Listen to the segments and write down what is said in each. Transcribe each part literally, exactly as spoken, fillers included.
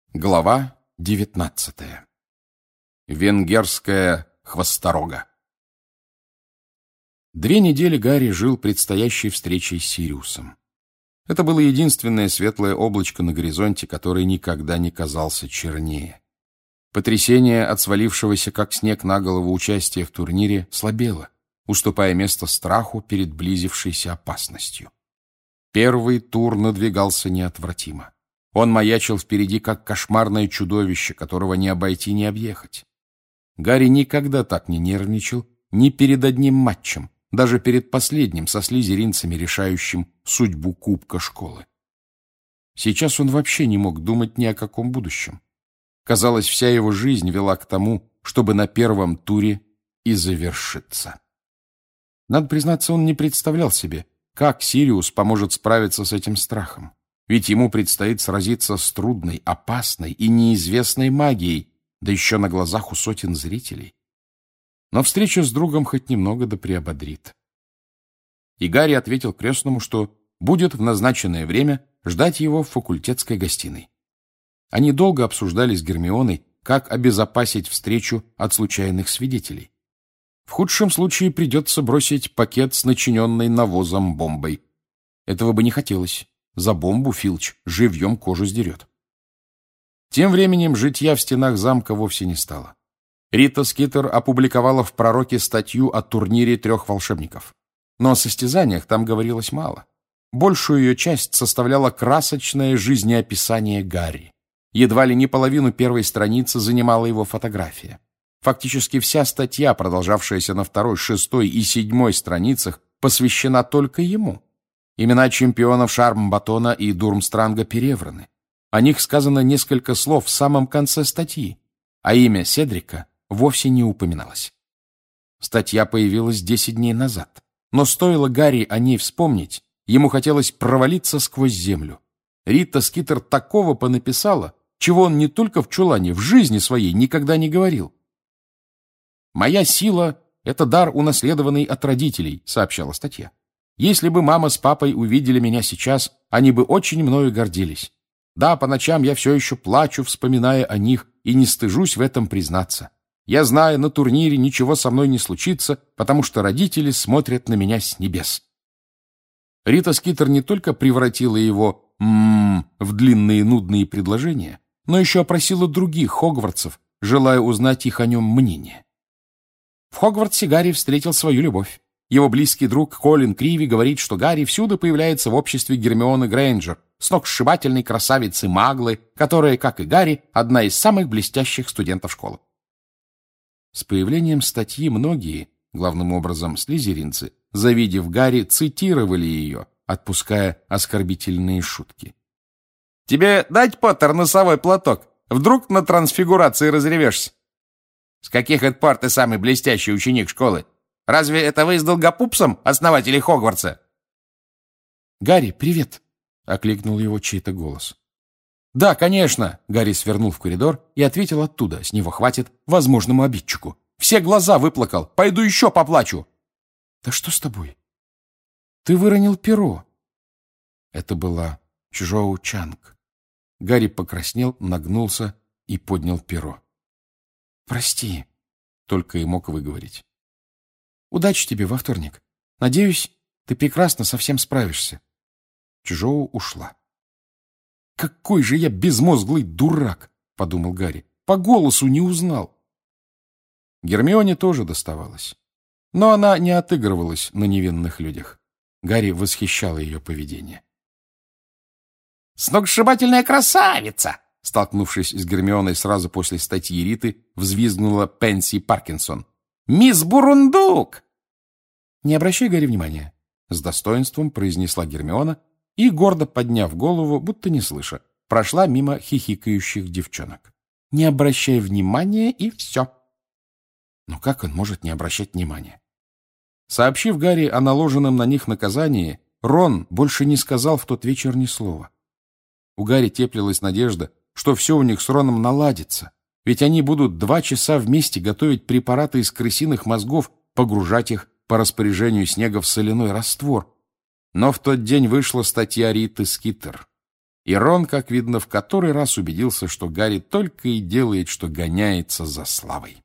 Глава девятнадцатая. Венгерская хвосторога. Две недели Гарри жил предстоящей встречей с Сириусом. Это было единственное светлое облачко на горизонте, которое никогда не казался чернее. Потрясение от свалившегося, как снег на голову, участия в турнире слабело, уступая место страху перед близившейся опасностью. Первый тур надвигался неотвратимо. Он маячил впереди, как кошмарное чудовище, которого не обойти, не объехать. Гарри никогда так не нервничал ни перед одним матчем, даже перед последним со слизеринцами, решающим судьбу кубка школы. Сейчас он вообще не мог думать ни о каком будущем. Казалось, вся его жизнь вела к тому, чтобы на первом туре и завершиться. Надо признаться, он не представлял себе, как Сириус поможет справиться с этим страхом. Ведь ему предстоит сразиться с трудной, опасной и неизвестной магией, да еще на глазах у сотен зрителей. Но встреча с другом хоть немного да приободрит. И Гарри ответил крестному, что будет в назначенное время ждать его в факультетской гостиной. Они долго обсуждали с Гермионой, как обезопасить встречу от случайных свидетелей. В худшем случае придется бросить пакет с начиненной навозом бомбой. Этого бы не хотелось. За бомбу Филч живьем кожу сдерет. Тем временем житья в стенах замка вовсе не стало. Рита Скитер опубликовала в «Пророке» статью о турнире трех волшебников. Но о состязаниях там говорилось мало. Большую ее часть составляло красочное жизнеописание Гарри. Едва ли не половину первой страницы занимала его фотография. Фактически вся статья, продолжавшаяся на второй, шестой и седьмой страницах, посвящена только ему. Имена чемпионов Шармбатона и Дурмстранга перевраны. О них сказано несколько слов в самом конце статьи, а имя Седрика вовсе не упоминалось. Статья появилась десять дней назад, но стоило Гарри о ней вспомнить, ему хотелось провалиться сквозь землю. Рита Скитер такого понаписала, чего он не только в чулане, в жизни своей никогда не говорил. «Моя сила — это дар, унаследованный от родителей», — сообщала статья. «Если бы мама с папой увидели меня сейчас, они бы очень мною гордились. Да, по ночам я все еще плачу, вспоминая о них, и не стыжусь в этом признаться. Я знаю, на турнире ничего со мной не случится, потому что родители смотрят на меня с небес». Рита Скитер не только превратила его «м-м» в длинные нудные предложения, но еще опросила других хогвартсов, желая узнать их о нем мнение. В Хогвартсе Гарри встретил свою любовь. Его близкий друг Колин Криви говорит, что Гарри всюду появляется в обществе Гермионы Грейнджер, сногсшибательной красавицы Маглы, которая, как и Гарри, одна из самых блестящих студентов школы. С появлением статьи многие, главным образом слизеринцы, завидев Гарри, цитировали ее, отпуская оскорбительные шутки. «Тебе дать, Поттер, носовой платок? Вдруг на трансфигурации разревешься? С каких это пор ты самый блестящий ученик школы? Разве это вы с Долгопупсом, основатели Хогвартса?» «Гарри, привет!» — окликнул его чей-то голос. «Да, конечно!» — Гарри свернул в коридор и ответил оттуда. С него хватит возможному обидчику. «Все глаза выплакал! Пойду еще поплачу!» «Да что с тобой? Ты выронил перо!» Это была Чжоу Чанг. Гарри покраснел, нагнулся и поднял перо. «Прости!» — только и мог выговорить. «Удачи тебе во вторник. Надеюсь, ты прекрасно со всем справишься». Чжоу ушла. «Какой же я безмозглый дурак!» — подумал Гарри. «По голосу не узнал». Гермионе тоже доставалось. Но она не отыгрывалась на невинных людях. Гарри восхищало ее поведение. «Сногсшибательная красавица!» Столкнувшись с Гермионой сразу после статьи Риты, взвизгнула Пенси Паркинсон. «Мисс Бурундук!» «Не обращай, Гарри, внимания», — с достоинством произнесла Гермиона и, гордо подняв голову, будто не слыша, прошла мимо хихикающих девчонок. «Не обращай внимания, и все». Но как он может не обращать внимания? Сообщив Гарри о наложенном на них наказании, Рон больше не сказал в тот вечер ни слова. У Гарри теплилась надежда, что все у них с Роном наладится, ведь они будут два часа вместе готовить препараты из крысиных мозгов, погружать их по распоряжению Снега в соляной раствор. Но в тот день вышла статья Риты Скитер, И Рон, как видно, в который раз убедился, что Гарри только и делает, что гоняется за славой.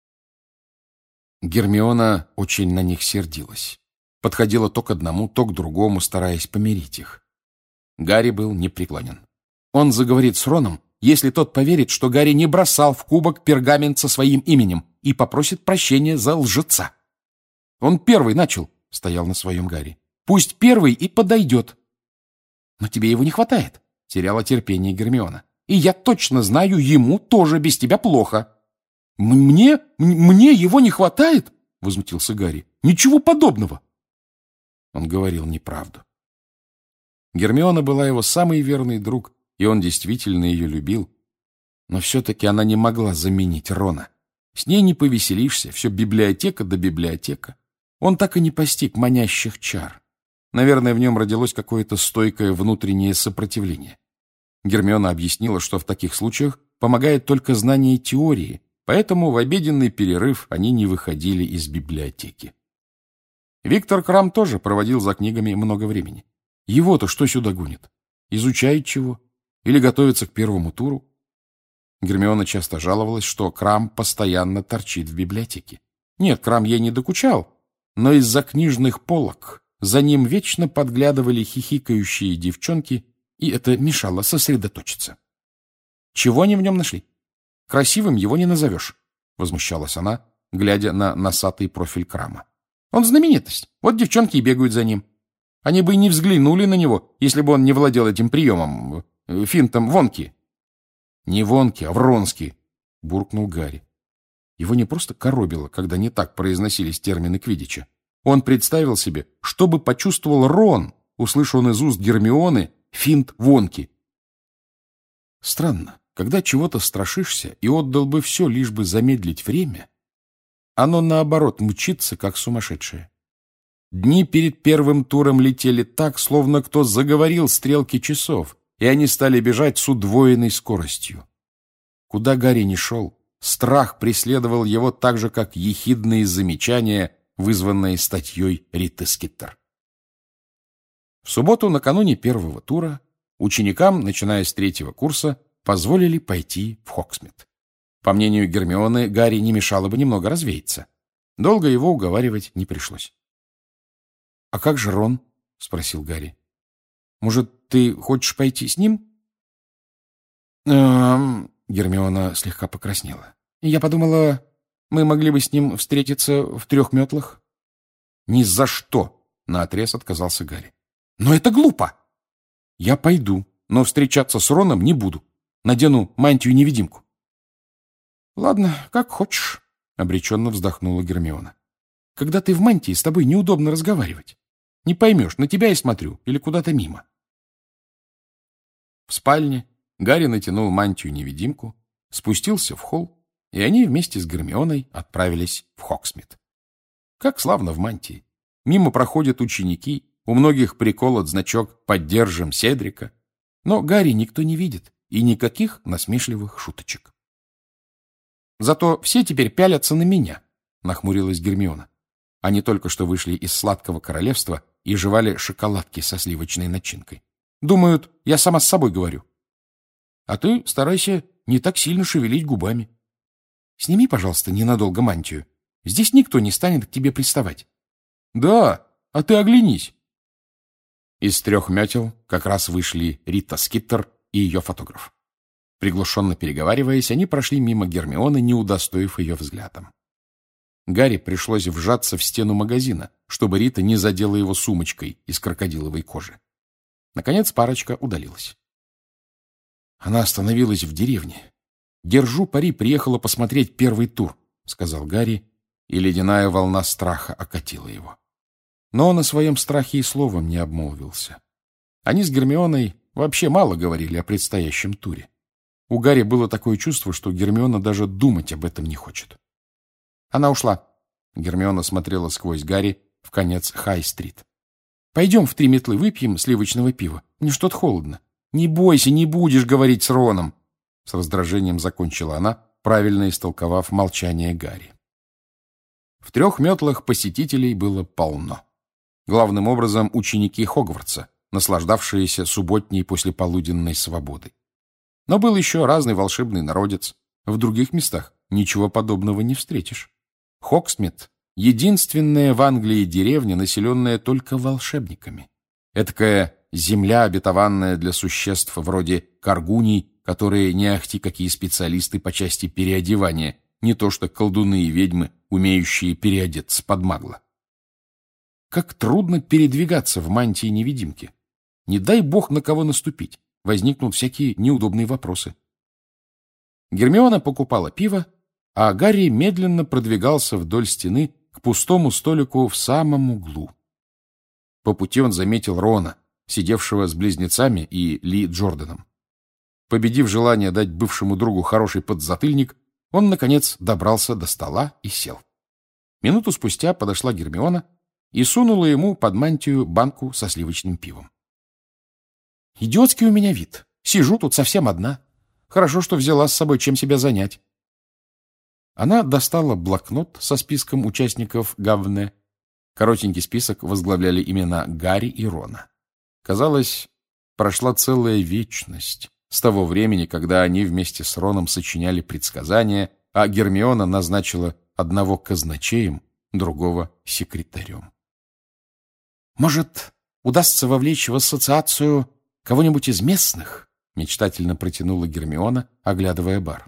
Гермиона очень на них сердилась. Подходила то к одному, то к другому, стараясь помирить их. Гарри был непреклонен. Он заговорит с Роном, если тот поверит, что Гарри не бросал в кубок пергамент со своим именем и попросит прощения за лжеца. Он первый начал, стоял на своем Гарри. Пусть первый и подойдет. Но тебе его не хватает, теряла терпение Гермиона. И я точно знаю, ему тоже без тебя плохо. Мне, мне его не хватает? Возмутился Гарри. Ничего подобного. Он говорил неправду. Гермиона была его самый верный друг, и он действительно ее любил. Но все-таки она не могла заменить Рона. С ней не повеселишься, все библиотека да библиотека. Он так и не постиг манящих чар. Наверное, в нем родилось какое-то стойкое внутреннее сопротивление. Гермиона объяснила, что в таких случаях помогает только знание теории, поэтому в обеденный перерыв они не выходили из библиотеки. Виктор Крам тоже проводил за книгами много времени. Его-то что сюда гонит? Изучает чего? Или готовится к первому туру? Гермиона часто жаловалась, что Крам постоянно торчит в библиотеке. Нет, Крам ей не докучал, но из-за книжных полок за ним вечно подглядывали хихикающие девчонки, и это мешало сосредоточиться. Чего они в нем нашли? Красивым его не назовешь, возмущалась она, глядя на носатый профиль Крама. Он знаменитость, вот девчонки и бегают за ним. Они бы и не взглянули на него, если бы он не владел этим приемом, финтом Вонки. Не Вонки, а Вронски, буркнул Гарри. Его не просто коробило, когда не так произносились термины квиддича. Он представил себе, что бы почувствовал Рон, услышав он из уст Гермионы финт Вонки. Странно, когда чего-то страшишься и отдал бы все, лишь бы замедлить время, оно, наоборот, мчится, как сумасшедшее. Дни перед первым туром летели так, словно кто заговорил стрелки часов, и они стали бежать с удвоенной скоростью. Куда Гарри ни шел, страх преследовал его так же, как ехидные замечания, вызванные статьей Риты Скиттер. В субботу, накануне первого тура, ученикам, начиная с третьего курса, позволили пойти в Хогсмит. По мнению Гермионы, Гарри не мешало бы немного развеяться. Долго его уговаривать не пришлось. — А как же Рон? — спросил Гарри. — Может, ты хочешь пойти с ним? «Эм...» — Гермиона слегка покраснела. — Я подумала, мы могли бы с ним встретиться в трех метлах. — Ни за что! — наотрез отказался Гарри. — Но это глупо! — Я пойду, но встречаться с Роном не буду. Надену мантию-невидимку. — Ладно, как хочешь, — обреченно вздохнула Гермиона. — Когда ты в мантии, с тобой неудобно разговаривать. Не поймешь, на тебя я смотрю или куда-то мимо. В спальне Гарри натянул мантию-невидимку, спустился в холл, и они вместе с Гермионой отправились в Хогсмит. Как славно в мантии. Мимо проходят ученики, у многих приколот значок «Поддержим Седрика». Но Гарри никто не видит, и никаких насмешливых шуточек. «Зато все теперь пялятся на меня», — нахмурилась Гермиона. Они только что вышли из сладкого королевства и жевали шоколадки со сливочной начинкой. Думают, я сама с собой говорю. А ты старайся не так сильно шевелить губами. Сними, пожалуйста, ненадолго мантию. Здесь никто не станет к тебе приставать. Да, а ты оглянись. Из трех метел как раз вышли Рита Скиттер и ее фотограф. Приглушенно переговариваясь, они прошли мимо Гермионы, не удостоив ее взглядом. Гарри пришлось вжаться в стену магазина, чтобы Рита не задела его сумочкой из крокодиловой кожи. Наконец парочка удалилась. Она остановилась в деревне. «Держу пари, приехала посмотреть первый тур», — сказал Гарри, и ледяная волна страха окатила его. Но он о своем страхе и словом не обмолвился. Они с Гермионой вообще мало говорили о предстоящем туре. У Гарри было такое чувство, что Гермиона даже думать об этом не хочет. Она ушла. Гермиона смотрела сквозь Гарри в конец Хай-стрит. «Пойдем в три метлы выпьем сливочного пива. Мне что-то холодно». «Не бойся, не будешь говорить с Роном!» С раздражением закончила она, правильно истолковав молчание Гарри. В трех метлах посетителей было полно. Главным образом ученики Хогвартса, наслаждавшиеся субботней послеполуденной свободой. Но был еще разный волшебный народец. В других местах ничего подобного не встретишь. Хоксмит — единственная в Англии деревня, населенная только волшебниками. Этакая земля, обетованная для существ вроде каргуний, которые не ахти какие специалисты по части переодевания, не то что колдуны и ведьмы, умеющие переодеться под магло. Как трудно передвигаться в мантии-невидимке. Не дай бог на кого наступить. Возникнут всякие неудобные вопросы. Гермиона покупала пиво, а Гарри медленно продвигался вдоль стены к пустому столику в самом углу. По пути он заметил Рона, сидевшего с близнецами и Ли Джорданом. Победив желание дать бывшему другу хороший подзатыльник, он, наконец, добрался до стола и сел. Минуту спустя подошла Гермиона и сунула ему под мантию банку со сливочным пивом. «Идиотский у меня вид. Сижу тут совсем одна. Хорошо, что взяла с собой чем себя занять». Она достала блокнот со списком участников Гавне. Коротенький список возглавляли имена Гарри и Рона. Казалось, прошла целая вечность с того времени, когда они вместе с Роном сочиняли предсказания, а Гермиона назначила одного казначеем, другого секретарем. «Может, удастся вовлечь в ассоциацию кого-нибудь из местных?» — мечтательно протянула Гермиона, оглядывая бар.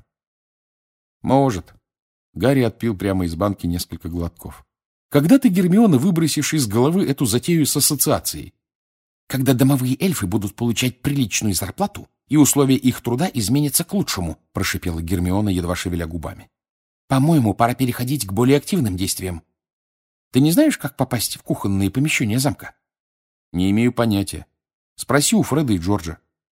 «Может». Гарри отпил прямо из банки несколько глотков. «Когда ты, Гермиона, выбросишь из головы эту затею с ассоциацией?» «Когда домовые эльфы будут получать приличную зарплату, и условия их труда изменятся к лучшему», — прошипела Гермиона, едва шевеля губами. «По-моему, пора переходить к более активным действиям. Ты не знаешь, как попасть в кухонные помещения замка?» «Не имею понятия. Спроси у Фреда и Джорджа».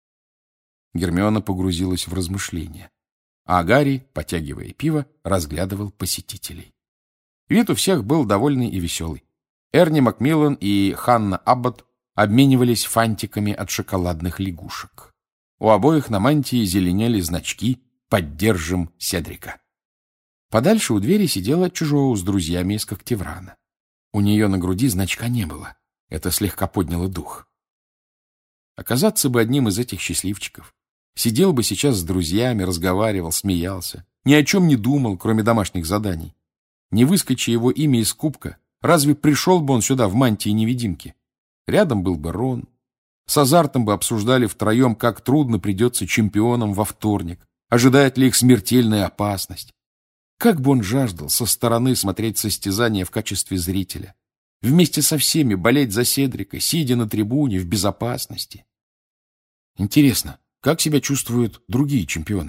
Гермиона погрузилась в размышления, а Гарри, потягивая пиво, разглядывал посетителей. Вид у всех был довольный и веселый. Эрни Макмиллан и Ханна Аббот обменивались фантиками от шоколадных лягушек. У обоих на мантии зеленели значки «Поддержим Седрика». Подальше у двери сидела Чужоу с друзьями из Когтеврана. У нее на груди значка не было. Это слегка подняло дух. Оказаться бы одним из этих счастливчиков. Сидел бы сейчас с друзьями, разговаривал, смеялся. Ни о чем не думал, кроме домашних заданий. Не выскочи его имя из кубка, разве пришел бы он сюда в мантии-невидимки? Рядом был бы Рон. С азартом бы обсуждали втроем, как трудно придется чемпионам во вторник. Ожидает ли их смертельная опасность? Как бы он жаждал со стороны смотреть состязания в качестве зрителя. Вместе со всеми болеть за Седрика, сидя на трибуне в безопасности. Интересно, как себя чувствуют другие чемпионы?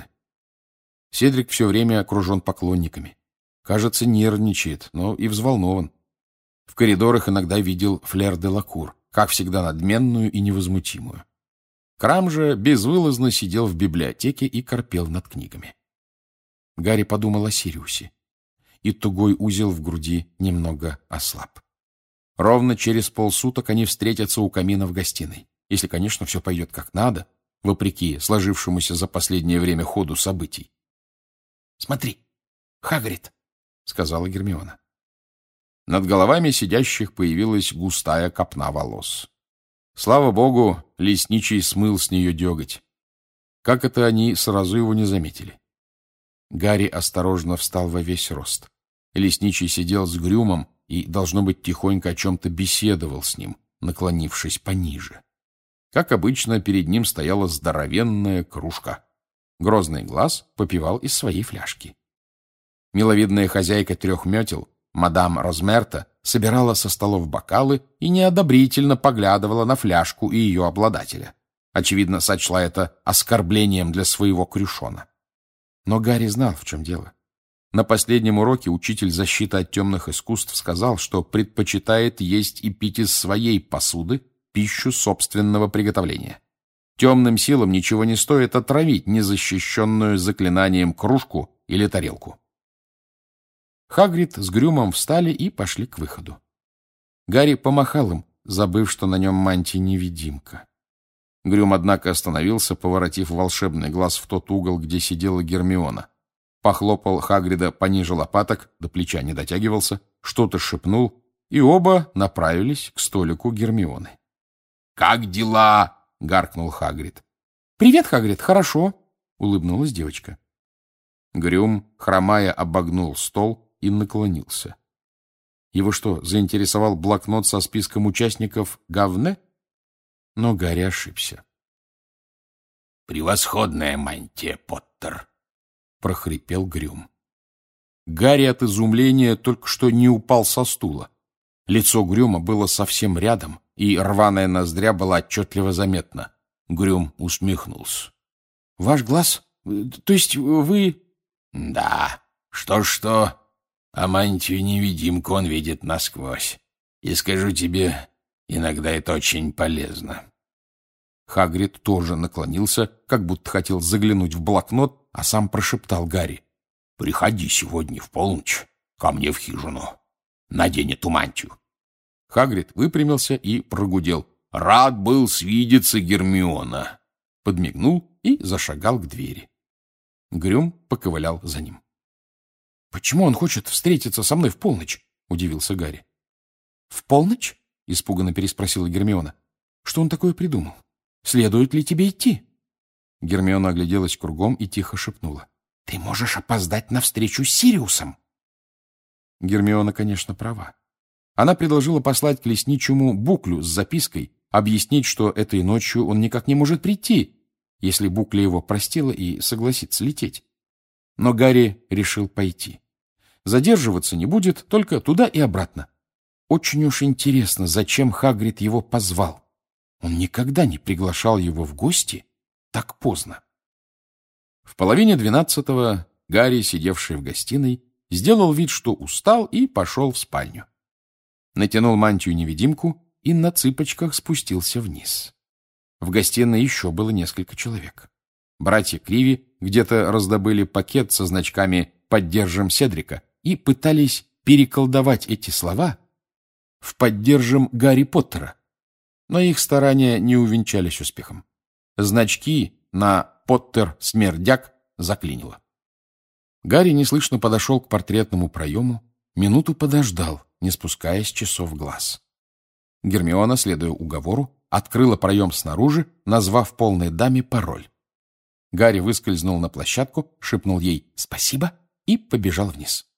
Седрик все время окружен поклонниками. Кажется, нервничает, но и взволнован. В коридорах иногда видел Флер де Лакур, как всегда надменную и невозмутимую. Крам же безвылазно сидел в библиотеке и корпел над книгами. Гарри подумал о Сириусе, и тугой узел в груди немного ослаб. Ровно через полсуток они встретятся у камина в гостиной, если, конечно, все пойдет как надо, вопреки сложившемуся за последнее время ходу событий. — Смотри, Хагрид, — сказала Гермиона. Над головами сидящих появилась густая копна волос. Слава богу, лесничий смыл с нее деготь. Как это они сразу его не заметили? Гарри осторожно встал во весь рост. Лесничий сидел с Грюмом и, должно быть, тихонько о чем-то беседовал с ним, наклонившись пониже. Как обычно, перед ним стояла здоровенная кружка. Грозный глаз попивал из своей фляжки. Миловидная хозяйка трех метел, мадам Розмерта, собирала со столов бокалы и неодобрительно поглядывала на фляжку и ее обладателя. Очевидно, сочла это оскорблением для своего крюшона. Но Гарри знал, в чем дело. На последнем уроке учитель защиты от темных искусств сказал, что предпочитает есть и пить из своей посуды пищу собственного приготовления. Темным силам ничего не стоит отравить незащищенную заклинанием кружку или тарелку. Хагрид с Грюмом встали и пошли к выходу. Гарри помахал им, забыв, что на нем мантия-невидимка. Грюм, однако, остановился, поворотив волшебный глаз в тот угол, где сидела Гермиона. Похлопал Хагрида пониже лопаток, до плеча не дотягивался, что-то шепнул, и оба направились к столику Гермионы. «Как дела?» — гаркнул Хагрид. «Привет, Хагрид, хорошо», — улыбнулась девочка. Грюм, хромая, обогнул стол и наклонился. Его что, заинтересовал блокнот со списком участников ГАВНе? Но Гарри ошибся. «Превосходная мантия, Поттер!» — прохрипел Грюм. Гарри от изумления только что не упал со стула. Лицо Грюма было совсем рядом, и рваная ноздря была отчетливо заметна. Грюм усмехнулся. — Ваш глаз? То есть вы... — Да. Что-что, а мантию-невидимку он видит насквозь. И скажу тебе, иногда это очень полезно. Хагрид тоже наклонился, как будто хотел заглянуть в блокнот, а сам прошептал Гарри: «Приходи сегодня в полночь ко мне в хижину. Надень эту мантию». Хагрид выпрямился и прогудел: «Рад был свидеться, Гермиона!» Подмигнул и зашагал к двери. Грюм поковылял за ним. «Почему он хочет встретиться со мной в полночь?» — удивился Гарри. «В полночь?» — испуганно переспросила Гермиона. «Что он такое придумал? Следует ли тебе идти?» Гермиона огляделась кругом и тихо шепнула: «Ты можешь опоздать на встречу с Сириусом!» Гермиона, конечно, права. Она предложила послать к лесничему буклю с запиской, объяснить, что этой ночью он никак не может прийти, если букля его простила и согласится лететь. Но Гарри решил пойти. Задерживаться не будет, только туда и обратно. Очень уж интересно, зачем Хагрид его позвал. Он никогда не приглашал его в гости так поздно. В половине двенадцатого Гарри, сидевший в гостиной, сделал вид, что устал, и пошел в спальню. Натянул мантию-невидимку и на цыпочках спустился вниз. В гостиной еще было несколько человек. Братья Криви где-то раздобыли пакет со значками «Поддержим Седрика» и пытались переколдовать эти слова в «Поддержим Гарри Поттера». Но их старания не увенчались успехом. Значки на «Поттер-смердяк» заклинило. Гарри неслышно подошел к портретному проему, минуту подождал, не спуская с часов глаз. Гермиона, следуя уговору, открыла проем снаружи, назвав полной даме пароль. Гарри выскользнул на площадку, шепнул ей «спасибо» и побежал вниз.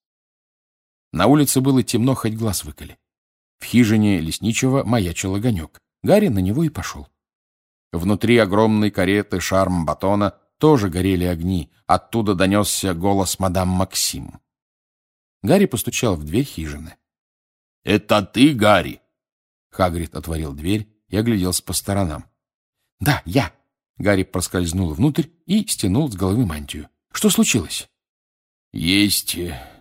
На улице было темно, хоть глаз выколи. В хижине лесничего маячил огонек. Гарри на него и пошел. Внутри огромной кареты Шарм-Батона тоже горели огни. Оттуда донесся голос мадам Максим. Гарри постучал в дверь хижины. — Это ты, Гарри? Хагрид отворил дверь и огляделся по сторонам. — Да, я. Гарри проскользнул внутрь и стянул с головы мантию. — Что случилось? — Есть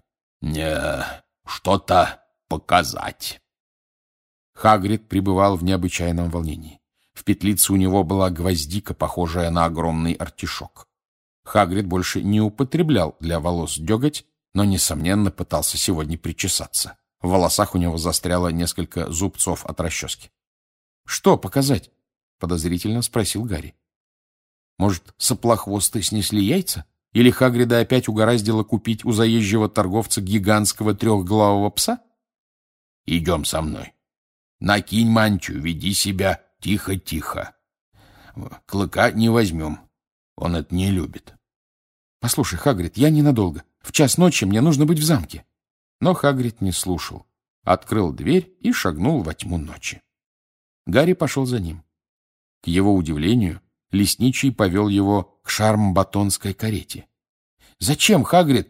не что-то показать. Хагрид пребывал в необычайном волнении. В петлице у него была гвоздика, похожая на огромный артишок. Хагрид больше не употреблял для волос деготь, но, несомненно, пытался сегодня причесаться. В волосах у него застряло несколько зубцов от расчески. — Что показать? — подозрительно спросил Гарри. — Может, соплохвосты снесли яйца? Или Хагрида опять угораздило купить у заезжего торговца гигантского трехглавого пса? — Идем со мной. Накинь мантию, веди себя тихо-тихо. Клыка не возьмем, он это не любит. — Послушай, Хагрид, я ненадолго. В час ночи мне нужно быть в замке. Но Хагрид не слушал. Открыл дверь и шагнул во тьму ночи. Гарри пошел за ним. К его удивлению, лесничий повел его к шарм-батонской карете. — Зачем, Хагрид?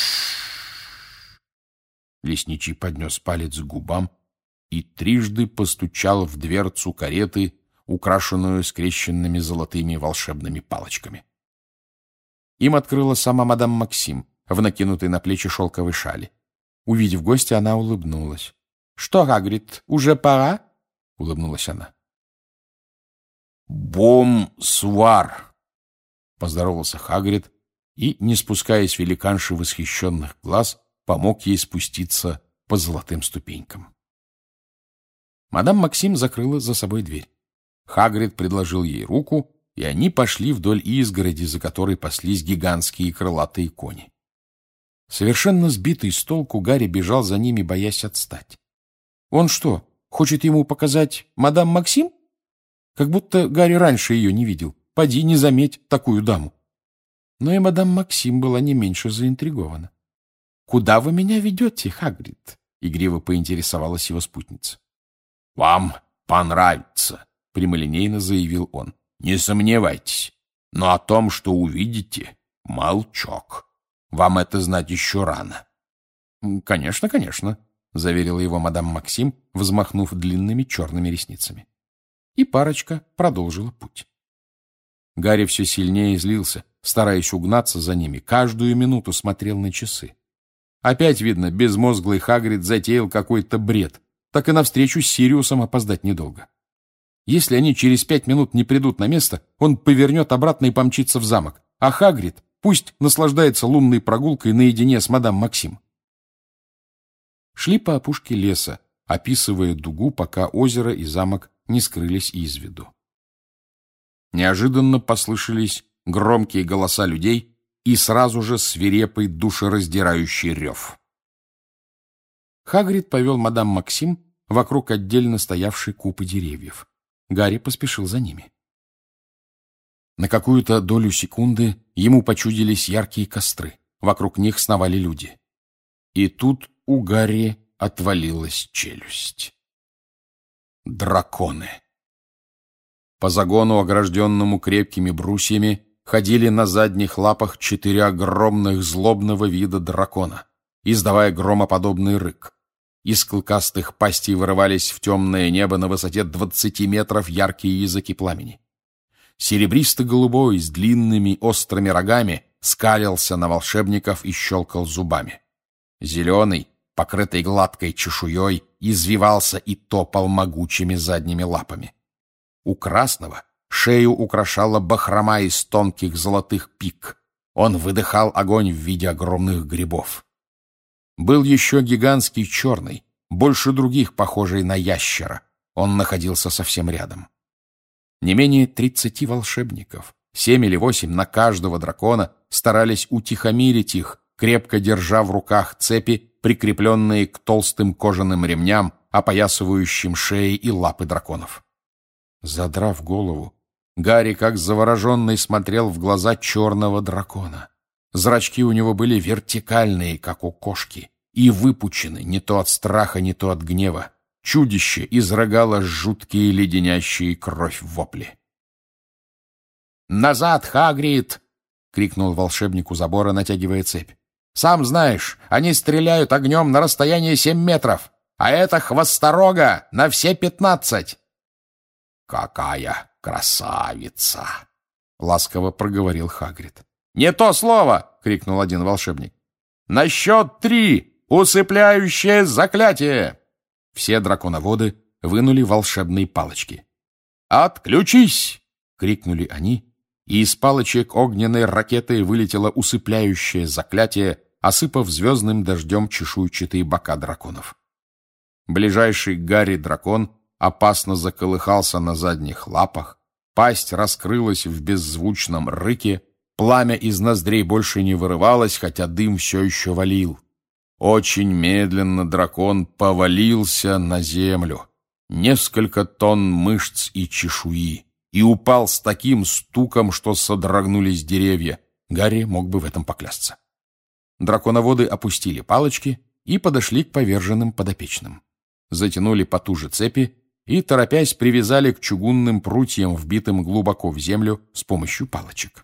Ш-ш-ш! Лесничий поднес палец к губам и трижды постучал в дверцу кареты, украшенную скрещенными золотыми волшебными палочками. Им открыла сама мадам Максим в накинутой на плечи шелковой шали. Увидев гостя, она улыбнулась. — Что, Хагрид, уже пора? — улыбнулась она. — Бом-свар! — поздоровался Хагрид и, не спуская с великанши восхищенных глаз, помог ей спуститься по золотым ступенькам. Мадам Максим закрыла за собой дверь. Хагрид предложил ей руку, и они пошли вдоль изгороди, за которой паслись гигантские крылатые кони. Совершенно сбитый с толку, Гарри бежал за ними, боясь отстать. Он что, хочет ему показать мадам Максим? как будто Гарри раньше ее не видел. Поди, не заметь такую даму. Но и мадам Максим была не меньше заинтригована. — Куда вы меня ведете, Хагрид? — игриво поинтересовалась его спутница. — Вам понравится, — прямолинейно заявил он. — Не сомневайтесь. Но о том, что увидите, молчок. Вам это знать еще рано. — Конечно, конечно, — заверила его мадам Максим, взмахнув длинными черными ресницами. И парочка продолжила путь. Гарри все сильнее злился, стараясь угнаться за ними, каждую минуту смотрел на часы. Опять, видно, безмозглый Хагрид затеял какой-то бред, так и навстречу с Сириусом опоздать недолго. Если они через пять минут не придут на место, он повернет обратно и помчится в замок, а Хагрид пусть наслаждается лунной прогулкой наедине с мадам Максим. Шли по опушке леса, описывая дугу, пока озеро и замок не скрылись из виду. Неожиданно послышались громкие голоса людей и сразу же свирепый душераздирающий рев. Хагрид повел мадам Максим вокруг отдельно стоявшей купы деревьев. Гарри поспешил за ними. На какую-то долю секунды ему почудились яркие костры. Вокруг них сновали люди. И тут у Гарри отвалилась челюсть. Драконы. По загону, огражденному крепкими брусьями, ходили на задних лапах четыре огромных злобного вида дракона, издавая громоподобный рык. Из клыкастых пастей вырывались в темное небо на высоте двадцати метров яркие языки пламени. Серебристо-голубой с длинными острыми рогами скалился на волшебников и щелкал зубами. Зеленый, покрытый гладкой чешуей, извивался и топал могучими задними лапами. У красного шею украшала бахрома из тонких золотых пик. Он выдыхал огонь в виде огромных грибов. Был еще гигантский черный, больше других похожий на ящера. Он находился совсем рядом. Не менее тридцати волшебников, семь или восемь на каждого дракона, старались утихомирить их, крепко держа в руках цепи, прикрепленные к толстым кожаным ремням, опоясывающим шеи и лапы драконов. Задрав голову, Гарри, как завороженный, смотрел в глаза черного дракона. Зрачки у него были вертикальные, как у кошки, и выпучены не то от страха, не то от гнева. Чудище изрыгало жуткие леденящие кровь вопли. «Назад, Хагрид!» — крикнул волшебник у забора, натягивая цепь. «Сам знаешь, они стреляют огнем на расстояние семь метров, а это хвосторога на все пятнадцать!» «Какая красавица!» — ласково проговорил Хагрид. «Не то слово!» — крикнул один волшебник. «На счет три! Усыпляющее заклятие!» Все драконоводы вынули волшебные палочки. «Отключись!» — крикнули они, и из палочек огненной ракетой вылетело усыпляющее заклятие, осыпав звездным дождем чешуйчатые бока драконов. Ближайший к Гарри дракон опасно заколыхался на задних лапах, пасть раскрылась в беззвучном рыке, пламя из ноздрей больше не вырывалось, хотя дым все еще валил. Очень медленно дракон повалился на землю, несколько тонн мышц и чешуи, и упал с таким стуком, что содрогнулись деревья. Гарри мог бы в этом поклясться. Драконоводы опустили палочки и подошли к поверженным подопечным. Затянули потуже цепи и, торопясь, привязали к чугунным прутьям, вбитым глубоко в землю, с помощью палочек.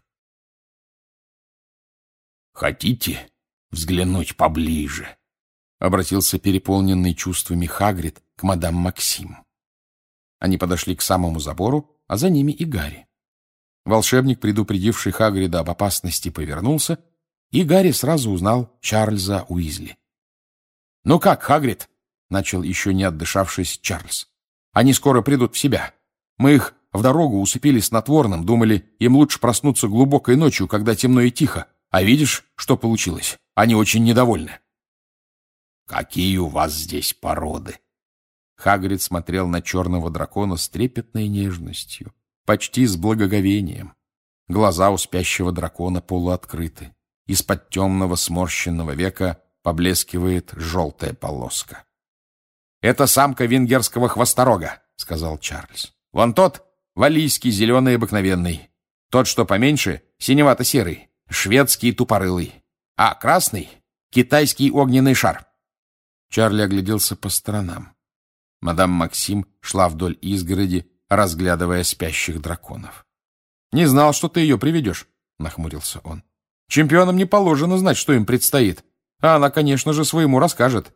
«Хотите взглянуть поближе?» — обратился переполненный чувствами Хагрид к мадам Максим. Они подошли к самому забору, а за ними и Гарри. Волшебник, предупредивший Хагрида об опасности, повернулся, и Гарри сразу узнал Чарльза Уизли. «Ну как, Хагрид?» — начал еще не отдышавшись Чарльз. «Они скоро придут в себя. Мы их в дорогу усыпили снотворным, думали, им лучше проснуться глубокой ночью, когда темно и тихо. А видишь, что получилось? Они очень недовольны». «Какие у вас здесь породы?» Хагрид смотрел на черного дракона с трепетной нежностью, почти с благоговением. Глаза у спящего дракона полуоткрыты. Из-под темного сморщенного века поблескивает желтая полоска. «Это самка венгерского хвосторога», — сказал Чарльз. «Вон тот валлийский зеленый обыкновенный. Тот, что поменьше, синевато-серый, шведский тупорылый. А красный — китайский огненный шар. Чарли огляделся по сторонам. Мадам Максим шла вдоль изгороди, разглядывая спящих драконов. — Не знал, что ты ее приведешь, — нахмурился он. — Чемпионам не положено знать, что им предстоит. А она, конечно же, своему расскажет.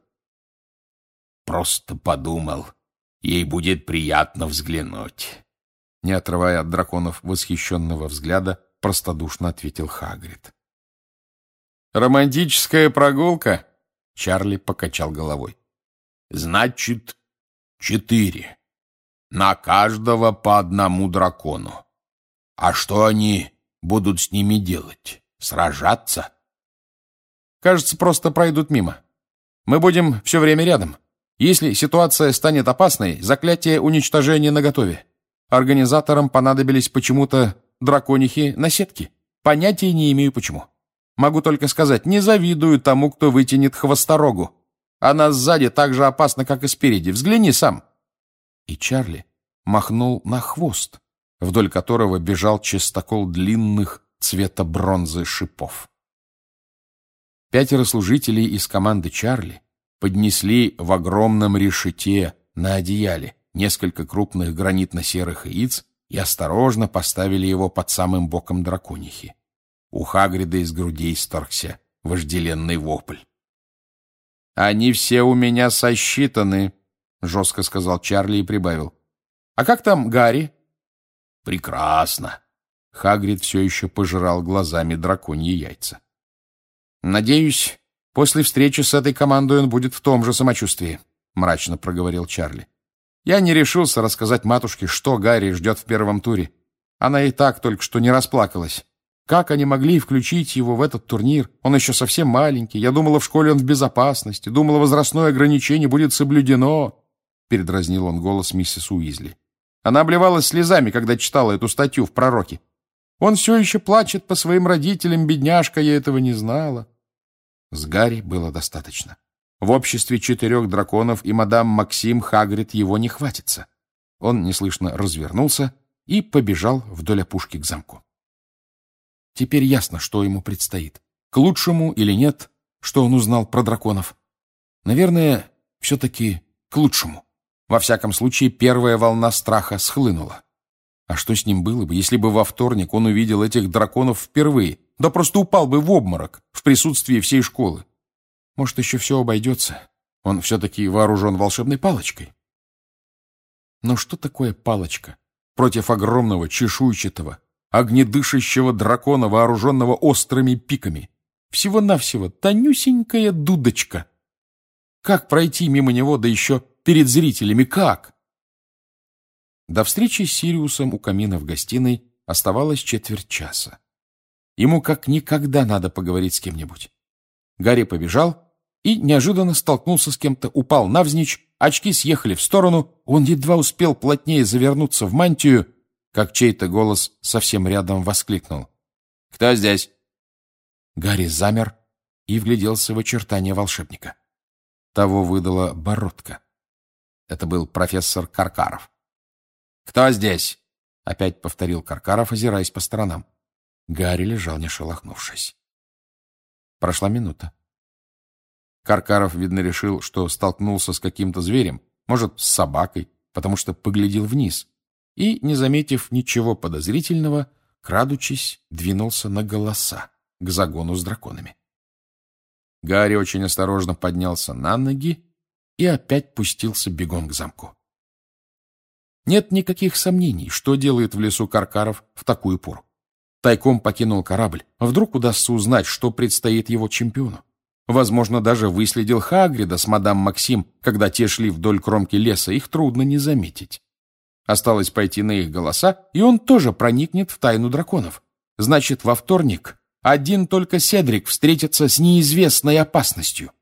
— Просто подумал, ей будет приятно взглянуть. Не отрывая от драконов восхищенного взгляда, простодушно ответил Хагрид. «Романтическая прогулка?» — Чарли покачал головой. «Значит, четыре. На каждого по одному дракону. А что они будут с ними делать? Сражаться?» «Кажется, просто пройдут мимо. Мы будем все время рядом. Если ситуация станет опасной, заклятие уничтожения наготове. Организаторам понадобились почему-то драконихи на сетке. Понятия не имею почему. Могу только сказать, не завидую тому, кто вытянет хвосторогу. Она сзади так же опасна, как и спереди. Взгляни сам». И Чарли махнул на хвост, вдоль которого бежал чистокол длинных цвета бронзы шипов. Пятеро служителей из команды Чарли поднесли в огромном решете на одеяле несколько крупных гранитно-серых яиц и осторожно поставили его под самым боком драконихи. У Хагрида из грудей сторгся вожделенный вопль. «Они все у меня сосчитаны», — жестко сказал Чарли и прибавил. «А как там Гарри?» «Прекрасно». Хагрид все еще пожирал глазами драконьи яйца. «Надеюсь, после встречи с этой командой он будет в том же самочувствии», — мрачно проговорил Чарли. «Я не решился рассказать матушке, что Гарри ждет в первом туре. Она и так только что не расплакалась. Как они могли включить его в этот турнир? Он еще совсем маленький. Я думала, в школе он в безопасности. Думала, возрастное ограничение будет соблюдено», — передразнил он голос миссис Уизли. Она обливалась слезами, когда читала эту статью в «Пророке». «Он все еще плачет по своим родителям, бедняжка, я этого не знала». С Гарри было достаточно. В обществе четырех драконов и мадам Максим Хагрид его не хватится. Он неслышно развернулся и побежал вдоль опушки к замку. Теперь ясно, что ему предстоит. К лучшему или нет, что он узнал про драконов. Наверное, все-таки к лучшему. Во всяком случае, первая волна страха схлынула. А что с ним было бы, если бы во вторник он увидел этих драконов впервые? Да просто упал бы в обморок в присутствии всей школы. Может, еще все обойдется. Он все-таки вооружен волшебной палочкой. Но что такое палочка против огромного чешуйчатого, огнедышащего дракона, вооруженного острыми пиками? Всего-навсего тонюсенькая дудочка. Как пройти мимо него, да еще перед зрителями? Как? До встречи с Сириусом у камина в гостиной оставалось четверть часа. Ему как никогда надо поговорить с кем-нибудь. Гарри побежал и неожиданно столкнулся с кем-то, упал навзничь, очки съехали в сторону, он едва успел плотнее завернуться в мантию, как чей-то голос совсем рядом воскликнул. «Кто здесь?» Гарри замер и вгляделся в очертания волшебника. Того выдала бородка. Это был профессор Каркаров. «Кто здесь?» — опять повторил Каркаров, озираясь по сторонам. Гарри лежал, не шелохнувшись. Прошла минута. Каркаров, видно, решил, что столкнулся с каким-то зверем, может, с собакой, потому что поглядел вниз, и, не заметив ничего подозрительного, крадучись, двинулся на голоса, к загону с драконами. Гарри очень осторожно поднялся на ноги и опять пустился бегом к замку. Нет никаких сомнений, что делает в лесу Каркаров в такую пору. Тайком покинул корабль. Вдруг удастся узнать, что предстоит его чемпиону. Возможно, даже выследил Хагрида с мадам Максим, когда те шли вдоль кромки леса, их трудно не заметить. Осталось пойти на их голоса, и он тоже проникнет в тайну драконов. Значит, во вторник один только Седрик встретится с неизвестной опасностью.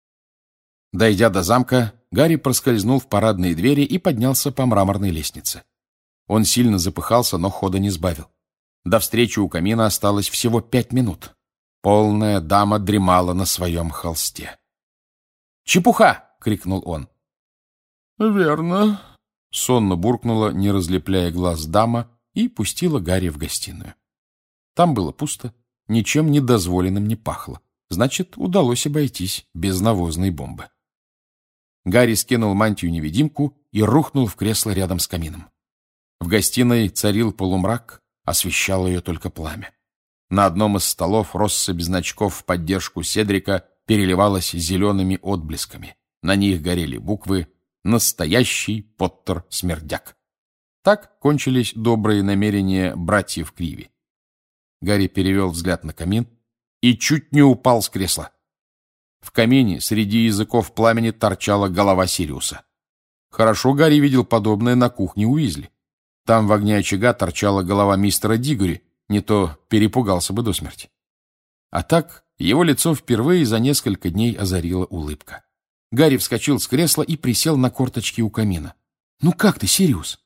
Дойдя до замка, Гарри проскользнул в парадные двери и поднялся по мраморной лестнице. Он сильно запыхался, но хода не сбавил. До встречи у камина осталось всего пять минут. Полная дама дремала на своем холсте. «Чепуха!» — крикнул он. «Верно. сонно буркнула, не разлепляя глаз, дама и пустила Гарри в гостиную. Там было пусто, ничем недозволенным не пахло. Значит, удалось обойтись без навозной бомбы. Гарри скинул мантию-невидимку и рухнул в кресло рядом с камином. В гостиной царил полумрак, освещало ее только пламя. На одном из столов россыпь значков в поддержку Седрика переливалась зелеными отблесками. На них горели буквы «Настоящий Поттер-смердяк». Так кончились добрые намерения братьев Криви. Гарри перевел взгляд на камин и чуть не упал с кресла. В камине среди языков пламени торчала голова Сириуса. Хорошо Гарри видел подобное на кухне Уизли. Там в огне очага торчала голова мистера Дигори, не то перепугался бы до смерти. А так его лицо впервые за несколько дней озарила улыбка. Гарри вскочил с кресла и присел на корточки у камина. «Ну как ты, Сириус?»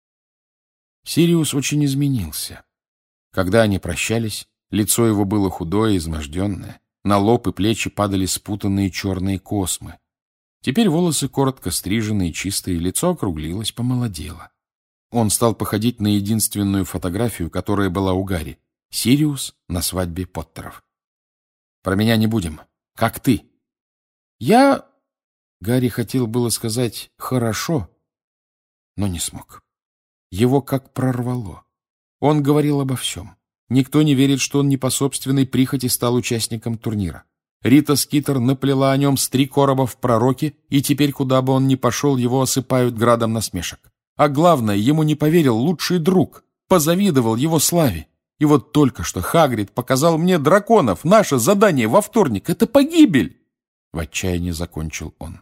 Сириус очень изменился. Когда они прощались, лицо его было худое, изможденное. На лоб и плечи падали спутанные черные космы. Теперь волосы коротко стриженные, чистые, лицо округлилось, помолодело. Он стал походить на единственную фотографию, которая была у Гарри. Сириус на свадьбе Поттеров. «Про меня не будем. Как ты?» «Я...» Гарри хотел было сказать «хорошо», но не смог. Его как прорвало. Он говорил обо всем. Никто не верит, что он не по собственной прихоти стал участником турнира. Рита Скитер наплела о нем с три короба в пророке, и теперь, куда бы он ни пошел, его осыпают градом насмешек. А главное, ему не поверил лучший друг, позавидовал его славе. И вот только что Хагрид показал мне драконов. Наше задание во вторник — это погибель!» В отчаянии закончил он.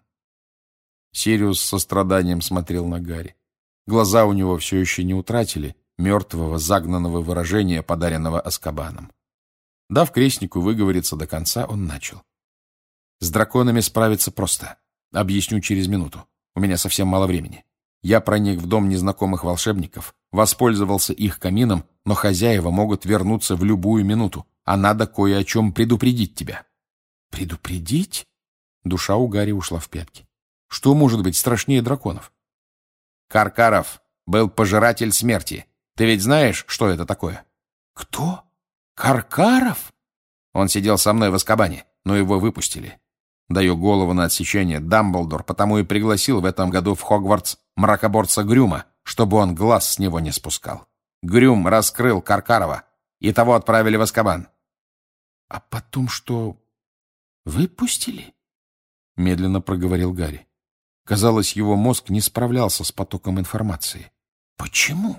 Сириус с состраданием смотрел на Гарри. Глаза у него все еще не утратили мертвого, загнанного выражения, подаренного Азкабаном. Дав крестнику выговориться до конца, он начал. «С драконами справиться просто. Объясню через минуту. У меня совсем мало времени. Я проник в дом незнакомых волшебников, воспользовался их камином, но хозяева могут вернуться в любую минуту, а надо кое о чем предупредить тебя». «Предупредить?» Душа у Гарри ушла в пятки. «Что может быть страшнее драконов?» «Каркаров был пожиратель смерти. Ты ведь знаешь, что это такое?» «Кто? Каркаров?» «Он сидел со мной в Азкабане, но его выпустили. Даю голову на отсечение. Дамблдор потому и пригласил в этом году в Хогвартс мракоборца Грюма, чтобы он глаз с него не спускал. Грюм раскрыл Каркарова, и того отправили в Азкабан». «А потом что, выпустили?» Медленно проговорил Гарри. Казалось, его мозг не справлялся с потоком информации. «Почему?»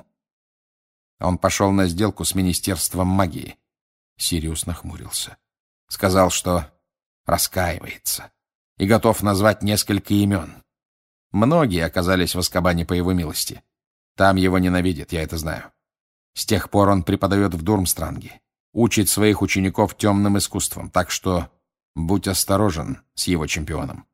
Он пошел на сделку с Министерством магии. Сириус нахмурился. Сказал, что раскаивается и готов назвать несколько имен. Многие оказались в Азкабане по его милости. Там его ненавидят, я это знаю. С тех пор он преподает в Дурмстранге, учит своих учеников темным искусствам, так что будь осторожен с его чемпионом.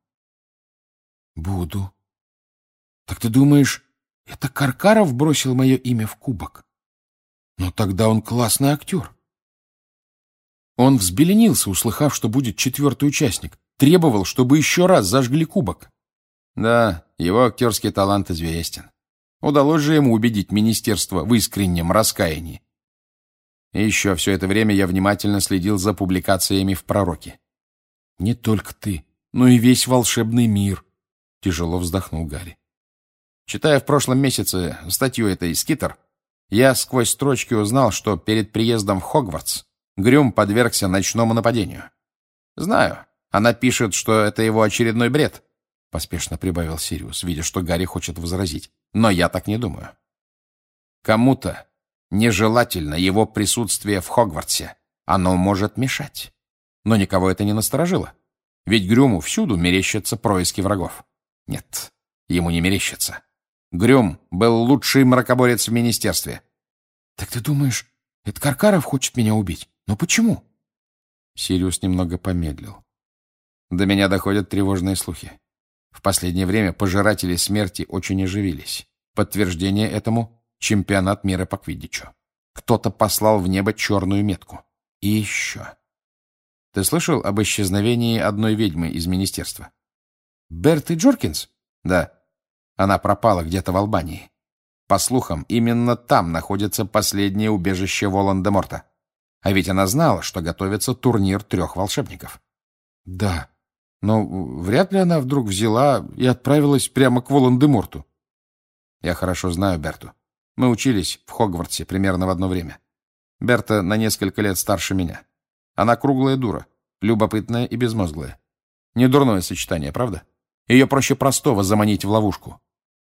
«Буду. Так ты думаешь, это Каркаров бросил мое имя в кубок? Но тогда он классный актер». Он взбеленился, услыхав, что будет четвертый участник, требовал, чтобы еще раз зажгли кубок. Да, его актерский талант известен. Удалось же ему убедить министерство в искреннем раскаянии. И еще все это время я внимательно следил за публикациями в «Пророке». «Не только ты, но и весь волшебный мир», — тяжело вздохнул Гарри. Читая в прошлом месяце статью этой Скитер, я сквозь строчки узнал, что перед приездом в Хогвартс Грюм подвергся ночному нападению. Знаю, она пишет, что это его очередной бред, — поспешно прибавил Сириус, видя, что Гарри хочет возразить. Но я так не думаю. Кому-то нежелательно его присутствие в Хогвартсе. Оно может мешать. Но никого это не насторожило. Ведь Грюму всюду мерещатся происки врагов. Нет, ему не мерещится. Грюм был лучший мракоборец в министерстве. Так ты думаешь, это Каркаров хочет меня убить? Но почему? Сириус немного помедлил. До меня доходят тревожные слухи. В последнее время пожиратели смерти очень оживились. Подтверждение этому — чемпионат мира по квиддичу. Кто-то послал в небо черную метку. И еще. Ты слышал об исчезновении одной ведьмы из министерства? Берты Джоркинс? Да. Она пропала где-то в Албании. По слухам, именно там находится последнее убежище Волан-де-Морта. А ведь она знала, что готовится турнир трех волшебников. Да, но вряд ли она вдруг взяла и отправилась прямо к Волан-де-Морту. Я хорошо знаю Берту. Мы учились в Хогвартсе примерно в одно время. Берта на несколько лет старше меня. Она круглая дура, любопытная и безмозглая. Недурное сочетание, правда? Ее проще простого заманить в ловушку.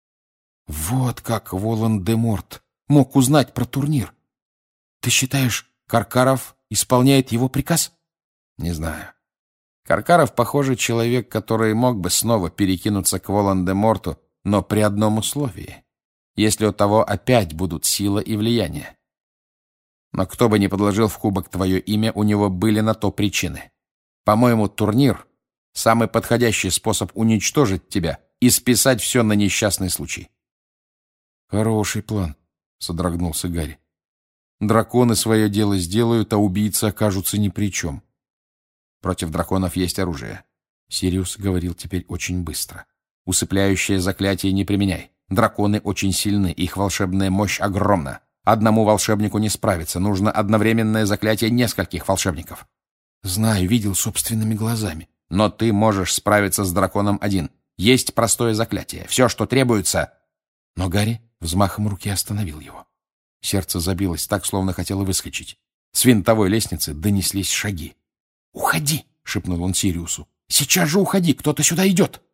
Вот как Волан-де-Морт мог узнать про турнир. Ты считаешь, Каркаров исполняет его приказ? Не знаю. Каркаров, похоже, человек, который мог бы снова перекинуться к Волан-де-Морту, но при одном условии. Если у того опять будут сила и влияние. Но кто бы ни подложил в кубок твое имя, у него были на то причины. По-моему, турнир — самый подходящий способ уничтожить тебя и списать все на несчастный случай. Хороший план, — содрогнулся Гарри. Драконы свое дело сделают, а убийцы окажутся ни при чем. Против драконов есть оружие. Сириус говорил теперь очень быстро. Усыпляющее заклятие не применяй. Драконы очень сильны, их волшебная мощь огромна. Одному волшебнику не справиться, нужно одновременное заклятие нескольких волшебников. Знаю, видел собственными глазами. Но ты можешь справиться с драконом один. Есть простое заклятие. Все, что требуется... Но Гарри взмахом руки остановил его. Сердце забилось так, словно хотело выскочить. С винтовой лестницы донеслись шаги. «Уходи!» — шепнул он Сириусу. «Сейчас же уходи! Кто-то сюда идет!»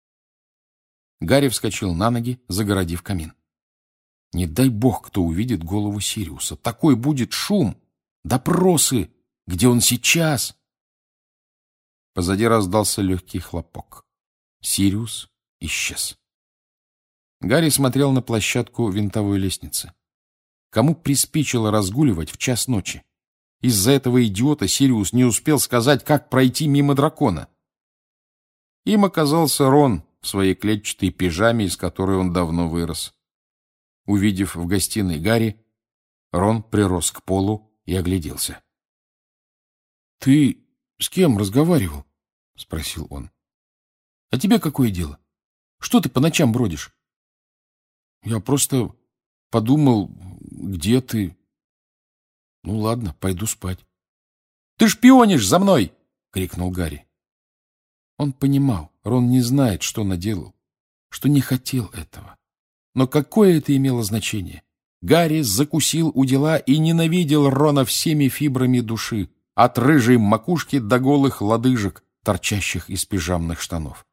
Гарри вскочил на ноги, загородив камин. Не дай бог, кто увидит голову Сириуса. Такой будет шум! Допросы! Где он сейчас? Позади раздался легкий хлопок. Сириус исчез. Гарри смотрел на площадку винтовой лестницы. Кому приспичило разгуливать в час ночи? Из-за этого идиота Сириус не успел сказать, как пройти мимо дракона. Им оказался Рон в своей клетчатой пижаме, из которой он давно вырос. Увидев в гостиной Гарри, Рон прирос к полу и огляделся. — Ты с кем разговаривал? — спросил он. — А тебе какое дело? Что ты по ночам бродишь? — Я просто подумал, где ты... Ну ладно, пойду спать. — Ты шпионишь за мной! — крикнул Гарри. Он понимал, Рон не знает, что наделал, что не хотел этого. Но какое это имело значение? Гарри закусил у дела и ненавидел Рона всеми фибрами души, от рыжей макушки до голых лодыжек, торчащих из пижамных штанов.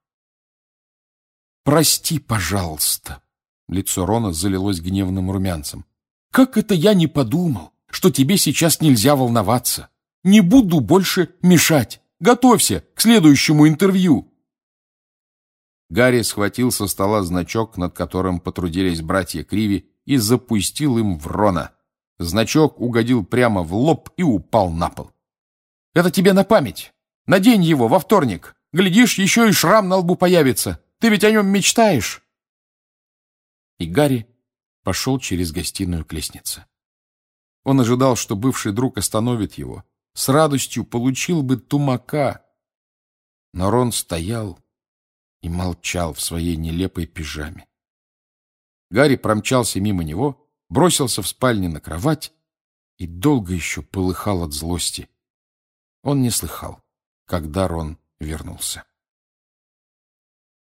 «Прости, пожалуйста!» Лицо Рона залилось гневным румянцем. «Как это я не подумал, что тебе сейчас нельзя волноваться? Не буду больше мешать! Готовься к следующему интервью!» Гарри схватил со стола значок, над которым потрудились братья Криви, и запустил им в Рона. Значок угодил прямо в лоб и упал на пол. «Это тебе на память! Надень его во вторник! Глядишь, еще и шрам на лбу появится! Ты ведь о нем мечтаешь!» И Гарри пошел через гостиную к лестнице. Он ожидал, что бывший друг остановит его, с радостью получил бы тумака. Но Рон стоял и молчал в своей нелепой пижаме. Гарри промчался мимо него, бросился в спальне на кровать и долго еще полыхал от злости. Он не слыхал, когда Рон вернулся.